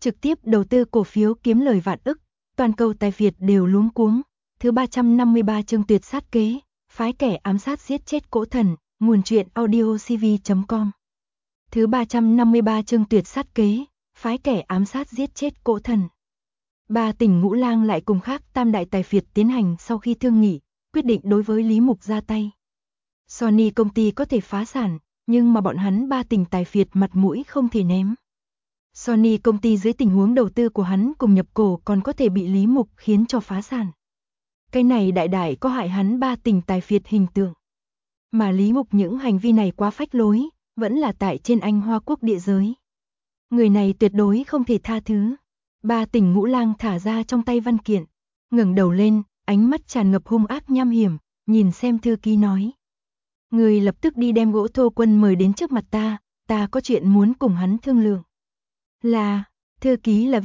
trực tiếp đầu tư cổ phiếu kiếm lời vạn ức, toàn cầu tài phiệt đều luống cuống. Thứ 353 chương tuyệt sát kế, phái kẻ ám sát giết chết cỗ thần, nguồn truyện audiocv.com. Thứ 353 chương tuyệt sát kế, phái kẻ ám sát giết chết cỗ thần. Ba tỉnh Ngũ Lang lại cùng khác tam đại tài phiệt tiến hành sau khi thương nghị, quyết định đối với Lý Mục ra tay. Sony công ty có thể phá sản, nhưng mà bọn hắn ba tỉnh tài phiệt mặt mũi không thể ném. Sony công ty dưới tình huống đầu tư của hắn cùng nhập cổ còn có thể bị Lý Mục khiến cho phá sản. Cái này đại đại có hại hắn ba tỉnh tài phiệt hình tượng. Mà Lý Mục những hành vi này quá phách lối, vẫn là tại trên Anh Hoa Quốc địa giới. Người này tuyệt đối không thể tha thứ. Ba tỉnh Ngũ Lang thả ra trong tay văn kiện, ngẩng đầu lên, ánh mắt tràn ngập hung ác nham hiểm, nhìn xem thư ký nói. Người lập tức đi đem Gỗ Thô Quân mời đến trước mặt ta có chuyện muốn cùng hắn thương lượng. Là, thư ký lập,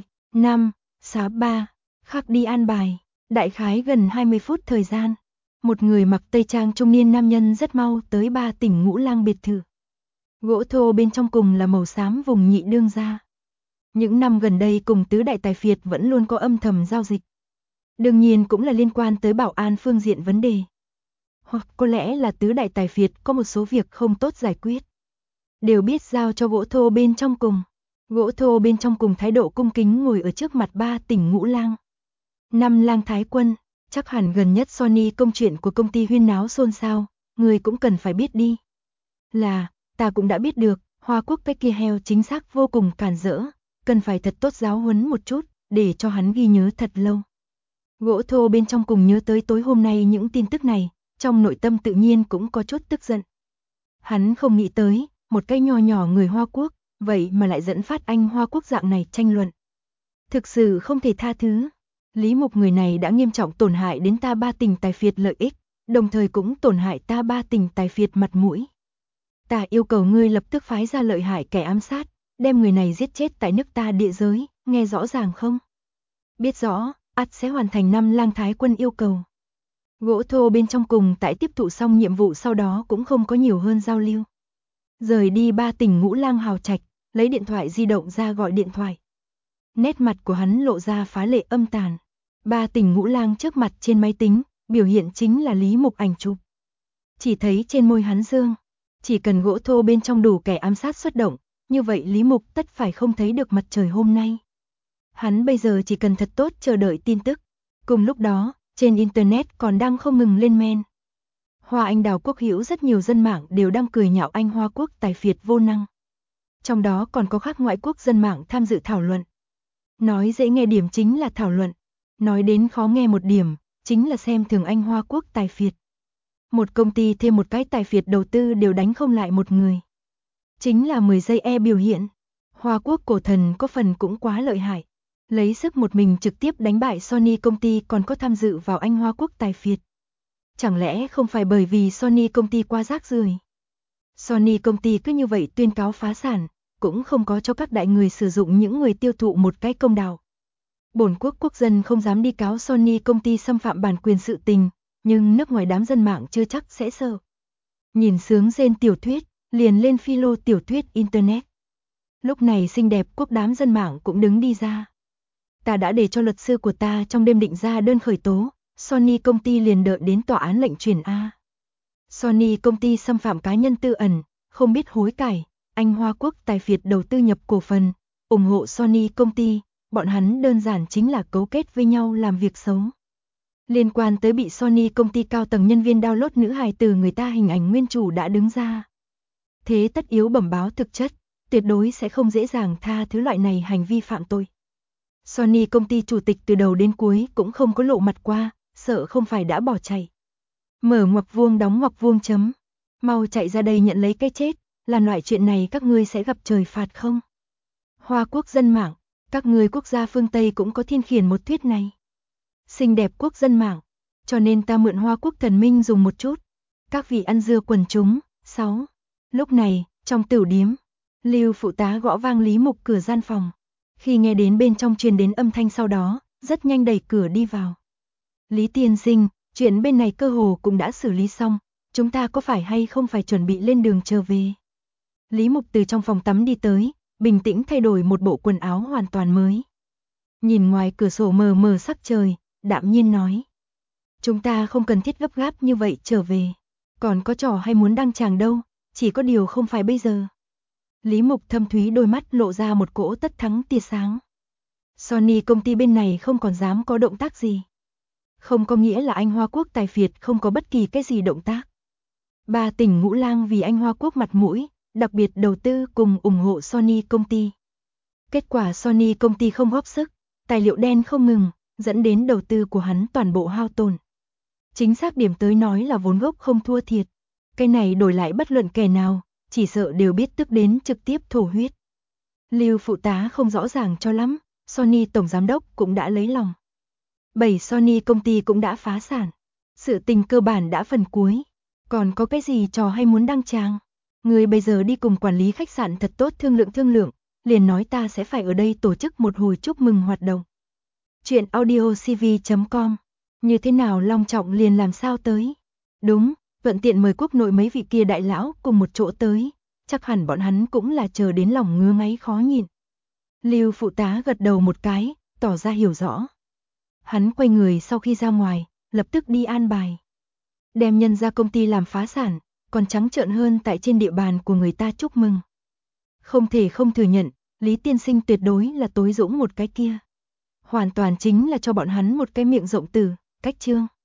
563, khắc đi an bài, đại khái gần 20 phút thời gian. Một người mặc tây trang trung niên nam nhân rất mau tới ba tỉnh Ngũ Lang biệt thự. Gỗ thô bên trong cùng là màu xám vùng nhị đương gia. Những năm gần đây cùng tứ đại tài phiệt vẫn luôn có âm thầm giao dịch. Đương nhiên cũng là liên quan tới bảo an phương diện vấn đề. Hoặc có lẽ là tứ đại tài phiệt có một số việc không tốt giải quyết. Đều biết giao cho gỗ thô bên trong cùng. Gỗ thô bên trong cùng thái độ cung kính ngồi ở trước mặt ba tỉnh Ngũ Lang. Năm Lang Thái Quân, chắc hẳn gần nhất Sony công chuyện của công ty huyên náo xôn xao, người cũng cần phải biết đi. Là, ta cũng đã biết được, Hoa Quốc cái kia heo chính xác vô cùng cản rỡ, cần phải thật tốt giáo huấn một chút, để cho hắn ghi nhớ thật lâu. Gỗ thô bên trong cùng nhớ tới tối hôm nay những tin tức này, trong nội tâm tự nhiên cũng có chút tức giận. Hắn không nghĩ tới, một cái nho nhỏ người Hoa Quốc, vậy mà lại dẫn phát Anh Hoa Quốc dạng này tranh luận. Thực sự không thể tha thứ. Lý Mục người này đã nghiêm trọng tổn hại đến ta ba tỉnh tài phiệt lợi ích, đồng thời cũng tổn hại ta ba tỉnh tài phiệt mặt mũi. Ta yêu cầu ngươi lập tức phái ra lợi hại kẻ ám sát, đem người này giết chết tại nước ta địa giới, nghe rõ ràng không? Biết rõ, ắt sẽ hoàn thành năm Lang Thái Quân yêu cầu. Gỗ thô bên trong cùng tại tiếp thụ xong nhiệm vụ sau đó cũng không có nhiều hơn giao lưu. Rời đi ba tỉnh Ngũ Lang hào trạch, lấy điện thoại di động ra gọi điện thoại. Nét mặt của hắn lộ ra phá lệ âm tàn. Ba tỉnh Ngũ Lang trước mặt trên máy tính, biểu hiện chính là Lý Mục ảnh chụp. Chỉ thấy trên môi hắn dương, chỉ cần gỗ thô bên trong đủ kẻ ám sát xuất động, như vậy Lý Mục tất phải không thấy được mặt trời hôm nay. Hắn bây giờ chỉ cần thật tốt chờ đợi tin tức. Cùng lúc đó, trên Internet còn đang không ngừng lên men. Hoa Anh Đào quốc hữu rất nhiều dân mạng đều đang cười nhạo Anh Hoa Quốc tài phiệt vô năng. Trong đó còn có khác ngoại quốc dân mạng tham dự thảo luận. Nói dễ nghe điểm chính là thảo luận. Nói đến khó nghe một điểm, chính là xem thường Anh Hoa Quốc tài phiệt. Một công ty thêm một cái tài phiệt đầu tư đều đánh không lại một người. Chính là 10 giây biểu hiện. Hoa Quốc cổ thần có phần cũng quá lợi hại. Lấy sức một mình trực tiếp đánh bại Sony công ty còn có tham dự vào Anh Hoa Quốc tài phiệt. Chẳng lẽ không phải bởi vì Sony công ty quá rác rưởi? Sony công ty cứ như vậy tuyên cáo phá sản, cũng không có cho các đại người sử dụng những người tiêu thụ một cái công đạo. Bổn quốc quốc dân không dám đi cáo Sony công ty xâm phạm bản quyền sự tình, nhưng nước ngoài đám dân mạng chưa chắc sẽ sợ. Nhìn sướng rên tiểu thuyết, liền lên philo tiểu thuyết Internet. Lúc này xinh đẹp quốc đám dân mạng cũng đứng đi ra. Ta đã để cho luật sư của ta trong đêm định ra đơn khởi tố, Sony công ty liền đợi đến tòa án lệnh truyền A. Sony công ty xâm phạm cá nhân tư ẩn, không biết hối cải, Anh Hoa Quốc tài phiệt đầu tư nhập cổ phần, ủng hộ Sony công ty, bọn hắn đơn giản chính là cấu kết với nhau làm việc xấu. Liên quan tới bị Sony công ty cao tầng nhân viên download nữ hài từ người ta hình ảnh nguyên chủ đã đứng ra. Thế tất yếu bẩm báo thực chất, tuyệt đối sẽ không dễ dàng tha thứ loại này hành vi phạm tội. Sony công ty chủ tịch từ đầu đến cuối cũng không có lộ mặt qua, sợ không phải đã bỏ chạy. Mở ngoặc vuông đóng ngoặc vuông chấm. Mau chạy ra đây nhận lấy cái chết, làm loại chuyện này các ngươi sẽ gặp trời phạt không? Hoa Quốc dân mạng, các ngươi quốc gia phương Tây cũng có thiên khiển một thuyết này. Xinh đẹp quốc dân mạng, cho nên ta mượn Hoa Quốc thần minh dùng một chút. Các vị ăn dưa quần chúng. 6. Lúc này, trong tửu điếm, Lưu phụ tá gõ vang Lý Mục cửa gian phòng. Khi nghe đến bên trong truyền đến âm thanh sau đó, rất nhanh đẩy cửa đi vào. Lý tiên sinh, chuyện bên này cơ hồ cũng đã xử lý xong, chúng ta có phải hay không phải chuẩn bị lên đường trở về? Lý Mục từ trong phòng tắm đi tới, bình tĩnh thay đổi một bộ quần áo hoàn toàn mới. Nhìn ngoài cửa sổ mờ mờ sắc trời, đạm nhiên nói. Chúng ta không cần thiết gấp gáp như vậy trở về. Còn có trò hay muốn đăng tràng đâu, chỉ có điều không phải bây giờ. Lý Mục thâm thúy đôi mắt lộ ra một cỗ tất thắng tia sáng. Sony công ty bên này không còn dám có động tác gì. Không có nghĩa là anh Hoa Quốc tài phiệt không có bất kỳ cái gì động tác. Ba tỉnh Ngũ Lang vì anh Hoa Quốc mặt mũi, đặc biệt đầu tư cùng ủng hộ Sony công ty. Kết quả Sony công ty không góp sức, tài liệu đen không ngừng, dẫn đến đầu tư của hắn toàn bộ hao tổn. Chính xác điểm tới nói là vốn gốc không thua thiệt. Cái này đổi lại bất luận kẻ nào, chỉ sợ đều biết tức đến trực tiếp thổ huyết. Lưu phụ tá không rõ ràng cho lắm, Sony tổng giám đốc cũng đã lấy lòng. 7 Sony công ty cũng đã phá sản. Sự tình cơ bản đã phần cuối. Còn có cái gì trò hay muốn đăng tràng? Người bây giờ đi cùng quản lý khách sạn thật tốt thương lượng, liền nói ta sẽ phải ở đây tổ chức một hồi chúc mừng hoạt động. Chuyện audiocv.com. Như thế nào long trọng liền làm sao tới? Đúng, vận tiện mời quốc nội mấy vị kia đại lão cùng một chỗ tới, chắc hẳn bọn hắn cũng là chờ đến lòng ngứa ngáy khó nhịn. Lưu phụ tá gật đầu một cái, tỏ ra hiểu rõ. Hắn quay người sau khi ra ngoài, lập tức đi an bài. Đem nhân ra công ty làm phá sản, còn trắng trợn hơn tại trên địa bàn của người ta chúc mừng. Không thể không thừa nhận, Lý tiên sinh tuyệt đối là tối dũng một cái kia. Hoàn toàn chính là cho bọn hắn một cái miệng rộng từ, cách chương.